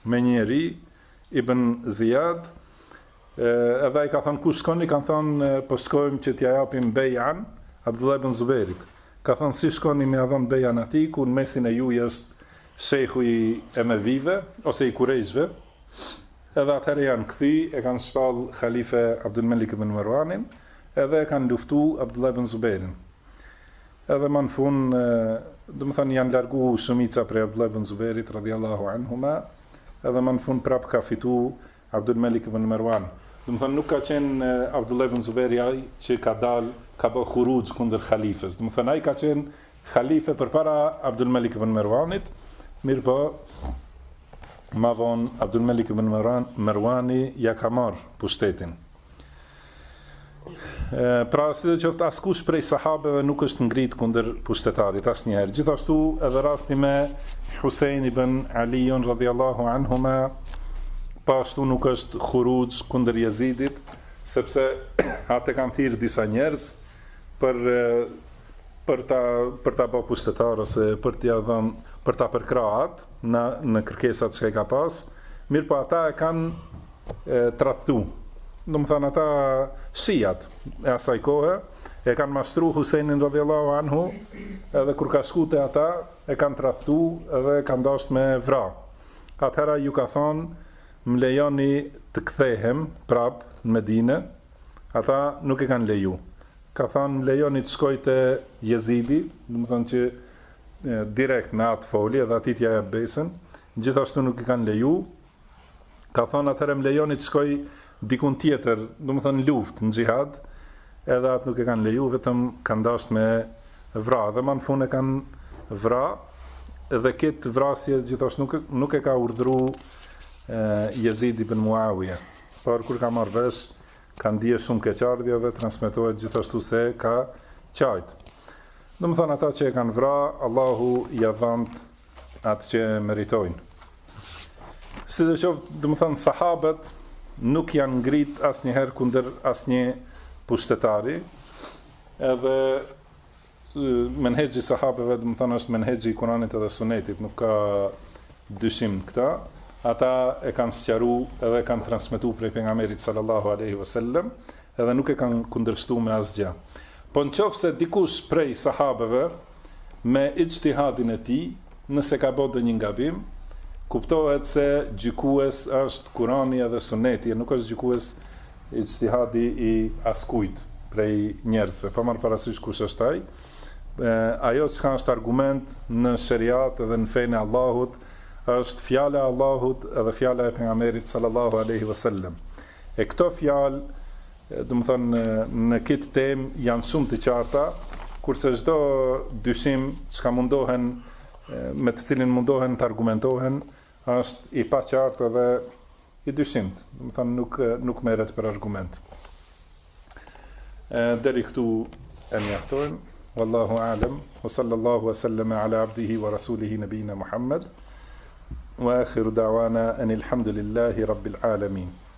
me njeri, Ibn Ziyad, edhe i ka thënë ku shkoni, kanë thënë po shkojmë që t'ja japim bejan Abdullah ibn Zubairit. Ka thënë si shkoni me dhënë bejan atij, ku në mesin e juaj është shejhu i Emevive ose i Kurejshve. Edhe atëherë janë kthy, e kanë shpall Khalife Abdul Malik ibn Marwanin, edhe e kanë luftu Abdullah ibn Zubairin. Edhe më në fund, do të thënë janë largu shumica prej Abdullah ibn Zubairit radhiyallahu anhuma, edhe më në fund prap ka fitu Abdul Malik ibn Marwan. Do të thënë nuk ka qenë Abdullah ibn Zubairi ai që ka bë khuruj kundër khalifes. Do të thënë ai ka qenë khalife përpara Abdul Malik ibn Marwanit, mirë po ma vonë Abdul Malik ibn Marwani ja ka marrë pushtetin. Pra si dhe qoftë askush prej sahabeve nuk është ngrit kundër pushtetarit asnjëherë. Gjithashtu edhe rasti me Husein ibn Aliun radhiyallahu anhuma, pashtu nuk është khuruj kundër Jezidit, sepse atë kanë thirrë disa njerëz për ta bë pushtetar ose për ta përkrahur në kërkesat që ka pas. Mirë po ata e kanë tradhtu. Do të thënë ata shijat e asaj kohe e kanë mashtru Huseinin radhiyallahu anhu, edhe kur ka shku te ata e kanë tradhtu edhe kanë dashur me vra. Atëherë ju ka thonë më lejoni të kthehem prap në Medinë, ata nuk e kanë leju. Ka thonë më lejoni të shkoj te Jezidi, do të thonë që direkt me atë foli edhe atij t'ja jap besën, gjithashtu nuk e kanë leju. Ka thonë atëherë më lejoni të shkoj dikun tjetër, do të thonë luftë në xhihad, edhe atë nuk e kanë leju, vetëm kanë dashur me vra, dhe më në fund e kanë vra, edhe këtë vrasje gjithashtu nuk e ka urdhëruar Jezid ibn Muawija, por kur ka marrë vesh, kanë dije shumë keqardhje dhe transmetohet gjithashtu se ka qajt. Do të thonë ata që e kanë vra, Allahu ja dhant atë që meritojnë. Si dhe qoftë, do të thonë sahabët nuk janë ngrit asnjëherë kundër asnjë pushtetari, edhe menhexhi sahabeve, do të thonë është menhexhi i Kuranit edhe Sunetit, nuk ka dyshim këta. Ata e kanë sqaru edhe kanë transmetu prej pejgamberit sallallahu alaihi wasallam, edhe nuk e kanë kundërshtuar me asgjë. Po nëse dikush prej sahabeve me ijtihadin e tij, nëse ka bërë një gabim, kuptohet se gjykues është Kurani edhe Suneti, nuk është gjykues ijtihadi i askujt prej njerëzve. Pa marrë parasysh kush është ai. Ajo që është argument në shariat edhe në fenë e Allahut, është fjala e Allahut edhe fjala e pejgamberit sallallahu alaihi wasallam. E këto fjalë, do të thonë në këtë temë janë shumë të qarta, kurse çdo dyshim që mundohen me të cilin mundohen të argumentohen është i paqartë edhe i dyshimt. Do të thonë nuk merret për argument. Deri këtu e mjaftojmë. Wallahu a'lam. Wa sallallahu wa sallama ala abdihi wa rasulihi nabiyina Muhammad. وآخر دعوانا أن الحمد لله رب العالمين.